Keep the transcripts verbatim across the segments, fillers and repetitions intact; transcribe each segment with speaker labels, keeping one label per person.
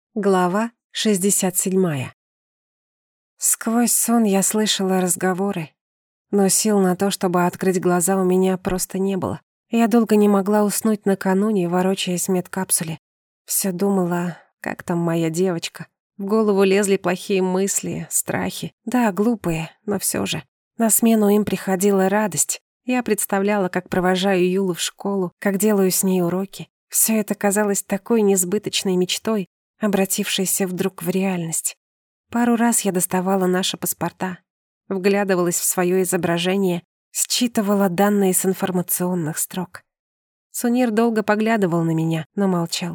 Speaker 1: Глава шестьдесят седьмая. Сквозь сон я слышала разговоры, но сил на то, чтобы открыть глаза, у меня просто не было. Я долго не могла уснуть накануне, ворочаясь в медкапсуле. Всё думала, как там моя девочка. В голову лезли плохие мысли, страхи. Да, глупые, но всё же. На смену им приходила радость. Я представляла, как провожаю Юлу в школу, как делаю с ней уроки. Всё это казалось такой несбыточной мечтой, обратившейся вдруг в реальность. Пару раз я доставала наши паспорта, вглядывалась в своё изображение, считывала данные с информационных строк. Сунир долго поглядывал на меня, но молчал.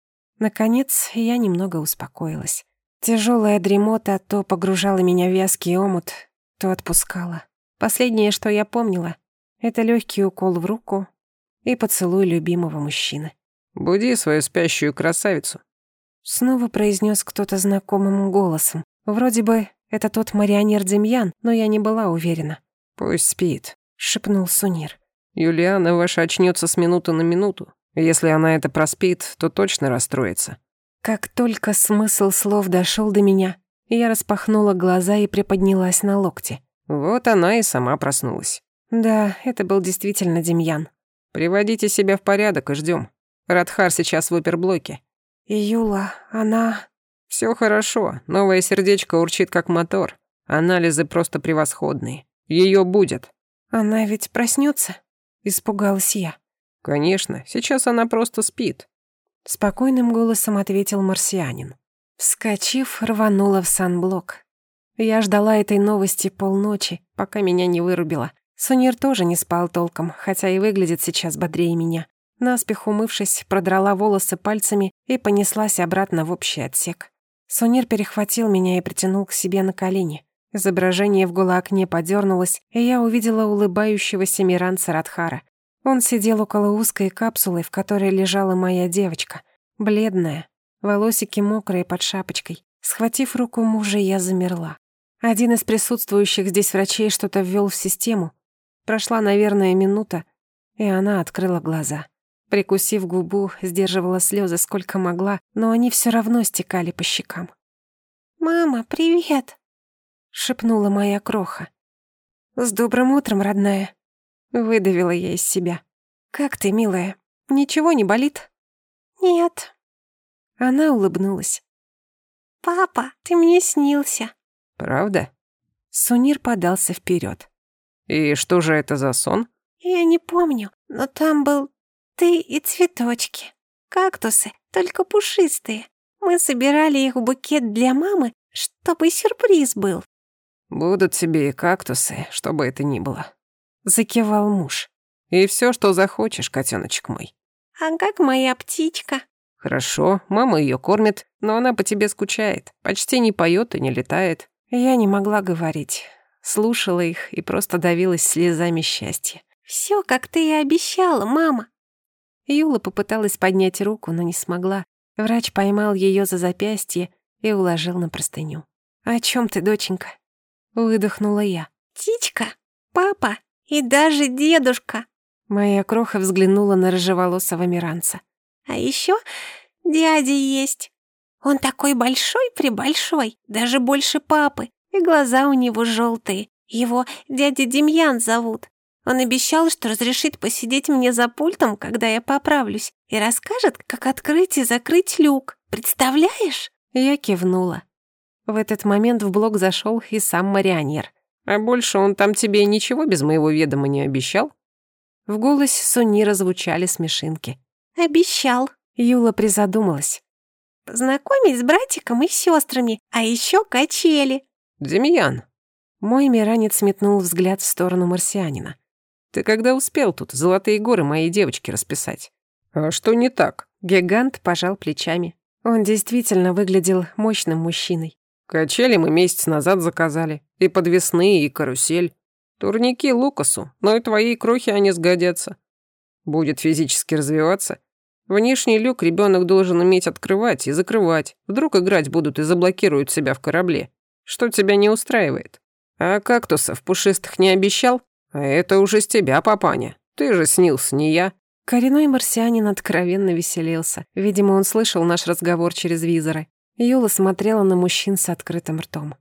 Speaker 1: Наконец, я немного успокоилась. Тяжёлая дремота то погружала меня в вязкий омут, то отпускала. Последнее, что я помнила, это лёгкий укол в руку и поцелуй любимого мужчины.
Speaker 2: «Буди свою спящую красавицу», —
Speaker 1: снова произнес кто-то знакомым голосом. Вроде бы это тот марионер Демьян, но я не была уверена.
Speaker 2: «Пусть спит»,
Speaker 1: — шепнул Сунир.
Speaker 2: «Юлиана ваша очнется с минуты на минуту. Если она это проспит, то точно расстроится».
Speaker 1: Как только смысл слов дошел до меня, я распахнула глаза и приподнялась на локте.
Speaker 2: Вот она и сама проснулась.
Speaker 1: Да, это был действительно Демьян.
Speaker 2: «Приводите себя в порядок и ждем. Радхар сейчас в оперблоке».
Speaker 1: И Юла, она...
Speaker 2: Все хорошо, новое сердечко урчит как мотор. Анализы просто превосходные. Ее будет.
Speaker 1: Она ведь проснется? Испугалась я.
Speaker 2: Конечно, сейчас она просто спит.
Speaker 1: Спокойным голосом ответил марсианин. Вскочив, рванула в санблок. Я ждала этой новости полночи, пока меня не вырубило. Сунир тоже не спал толком, хотя и выглядит сейчас бодрее меня. Наспех умывшись, продрала волосы пальцами и понеслась обратно в общий отсек. Сунир перехватил меня и притянул к себе на колени. Изображение в голоокне подёрнулось, и я увидела улыбающегося Миранца Радхара. Он сидел около узкой капсулы, в которой лежала моя девочка. Бледная, волосики мокрые под шапочкой. Схватив руку мужа, я замерла. Один из присутствующих здесь врачей что-то ввёл в систему. Прошла, наверное, минута, и она открыла глаза. Прикусив губу, сдерживала слезы сколько могла, но они все равно стекали по щекам. «Мама, привет!» — шепнула моя кроха. «С добрым утром, родная!» — выдавила я из себя. «Как ты, милая? Ничего не болит?» «Нет». Она улыбнулась. «Папа, ты мне снился».
Speaker 2: «Правда?»
Speaker 1: Сунир подался вперед.
Speaker 2: «И что же это за сон?»
Speaker 1: «Я не помню, но там был... ты и цветочки. Кактусы, только пушистые. Мы собирали их в букет для мамы, чтобы сюрприз был».
Speaker 2: «Будут тебе и кактусы, что бы это ни было»,
Speaker 1: — закивал муж.
Speaker 2: «И все, что захочешь, котеночек мой».
Speaker 1: «А как моя птичка?»
Speaker 2: «Хорошо, мама ее кормит, но она по тебе скучает. Почти не поет и не летает».
Speaker 1: Я не могла говорить. Слушала их и просто давилась слезами счастья. «Все, как ты и обещала, мама». Юла попыталась поднять руку, но не смогла. Врач поймал ее за запястье и уложил на простыню. «О чем ты, доченька?» Выдохнула я. «Птичка, папа и даже дедушка». Моя кроха взглянула на рыжеволосого миранца. «А еще дядя есть. Он такой большой-пребольшой, даже больше папы, и глаза у него желтые. Его дядя Демьян зовут. Он обещал, что разрешит посидеть мне за пультом, когда я поправлюсь, и расскажет, как открыть и закрыть люк. Представляешь?» Я кивнула. В этот момент в блок зашел и сам марионер.
Speaker 2: «А больше он там тебе ничего без моего ведома не обещал?»
Speaker 1: В голосе Сунира звучали смешинки. «Обещал». Юла призадумалась. «Познакомить с братиком и сестрами, а еще качели».
Speaker 2: «Демьян».
Speaker 1: Мой миранец метнул взгляд в сторону марсианина.
Speaker 2: «Ты когда успел тут золотые горы моей девочки расписать?» «А что не так?»
Speaker 1: Гигант пожал плечами. Он действительно выглядел мощным мужчиной.
Speaker 2: «Качели мы месяц назад заказали. И подвесные, и карусель. Турники Лукасу, но и твоей крохе они сгодятся. Будет физически развиваться. Внешний люк ребенок должен уметь открывать и закрывать. Вдруг играть будут и заблокируют себя в корабле. Что тебя не устраивает? А кактусов пушистых не обещал? А это уже с тебя, папаня. Ты же снился, не я».
Speaker 1: Коренной марсианин откровенно веселился. Видимо, он слышал наш разговор через визоры. Юла смотрела на мужчин с открытым ртом.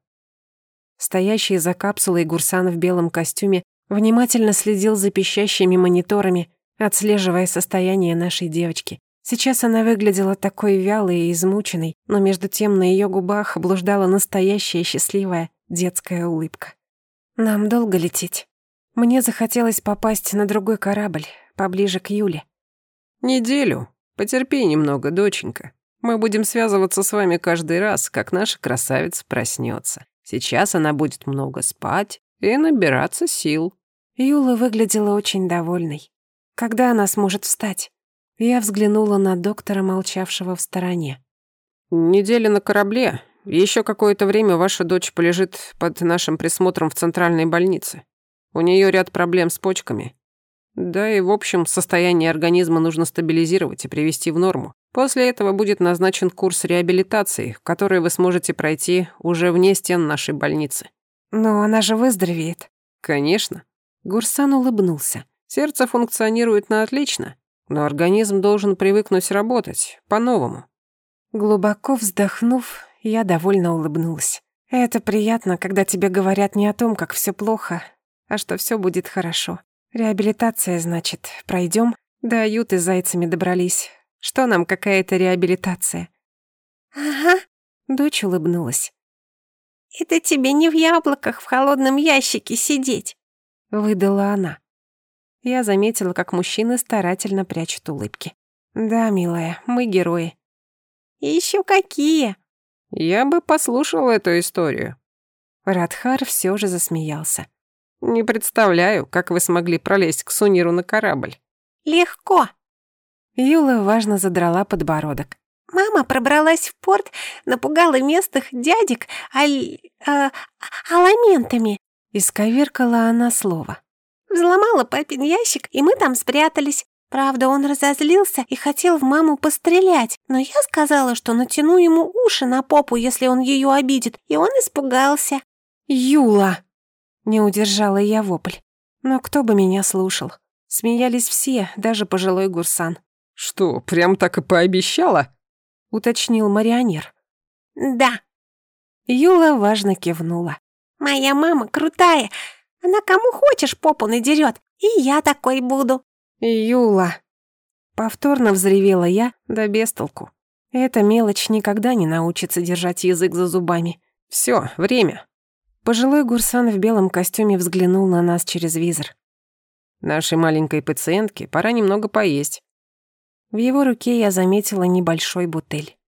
Speaker 1: Стоящий за капсулой Гурсан в белом костюме внимательно следил за пищащими мониторами, отслеживая состояние нашей девочки. Сейчас она выглядела такой вялой и измученной, но между тем на ее губах блуждала настоящая счастливая детская улыбка. «Нам долго лететь?» Мне захотелось попасть на другой корабль, поближе к Юле.
Speaker 2: «Неделю. Потерпи немного, доченька. Мы будем связываться с вами каждый раз, как наша красавица проснется. Сейчас она будет много спать и набираться сил».
Speaker 1: Юла выглядела очень довольной. Когда она сможет встать? Я взглянула на доктора, молчавшего в стороне.
Speaker 2: «Неделя на корабле. Еще какое-то время ваша дочь полежит под нашим присмотром в центральной больнице. У нее ряд проблем с почками. Да и, в общем, состояние организма нужно стабилизировать и привести в норму. После этого будет назначен курс реабилитации, который вы сможете пройти уже вне стен нашей больницы».
Speaker 1: «Но она же выздоровеет».
Speaker 2: «Конечно».
Speaker 1: Гурсан улыбнулся.
Speaker 2: «Сердце функционирует на отлично, но организм должен привыкнуть работать по-новому».
Speaker 1: Глубоко вздохнув, я довольно улыбнулась. Это приятно, когда тебе говорят не о том, как все плохо, а что все будет хорошо. Реабилитация, значит, пройдем? До Аюты с зайцами добрались. Что нам какая-то реабилитация?
Speaker 3: Ага.
Speaker 1: Дочь улыбнулась.
Speaker 3: Это тебе не в яблоках в холодном ящике сидеть,
Speaker 1: выдала она. Я заметила, как мужчины старательно прячут улыбки. Да, милая, мы герои.
Speaker 3: Еще какие?
Speaker 2: Я бы послушал эту историю.
Speaker 1: Радхар все же засмеялся.
Speaker 2: Не представляю, как вы смогли пролезть к Суниру на корабль.
Speaker 3: Легко.
Speaker 1: Юла важно задрала подбородок.
Speaker 3: Мама пробралась в порт, напугала местных дядек аль... Э, аламентами.
Speaker 1: Исковеркала она слово.
Speaker 3: Взломала папин ящик, и мы там спрятались. Правда, он разозлился и хотел в маму пострелять, но я сказала, что натяну ему уши на попу, если он ее обидит, и он испугался.
Speaker 1: «Юла!» — не удержала я вопль. Но кто бы меня слушал? Смеялись все, даже пожилой Гурсан.
Speaker 2: «Что, прям так и пообещала?»
Speaker 1: — уточнил марионер.
Speaker 3: «Да».
Speaker 1: Юла важно кивнула.
Speaker 3: «Моя мама крутая. Она кому хочешь попу надерет, и я такой буду».
Speaker 1: «Юла!» Повторно взревела я, да без толку. Эта мелочь никогда не научится держать язык за зубами.
Speaker 2: Все, время.
Speaker 1: Пожилой Гурсан в белом костюме взглянул на нас через визор.
Speaker 2: Нашей маленькой пациентке пора немного поесть.
Speaker 1: В его руке я заметила небольшой бутыль.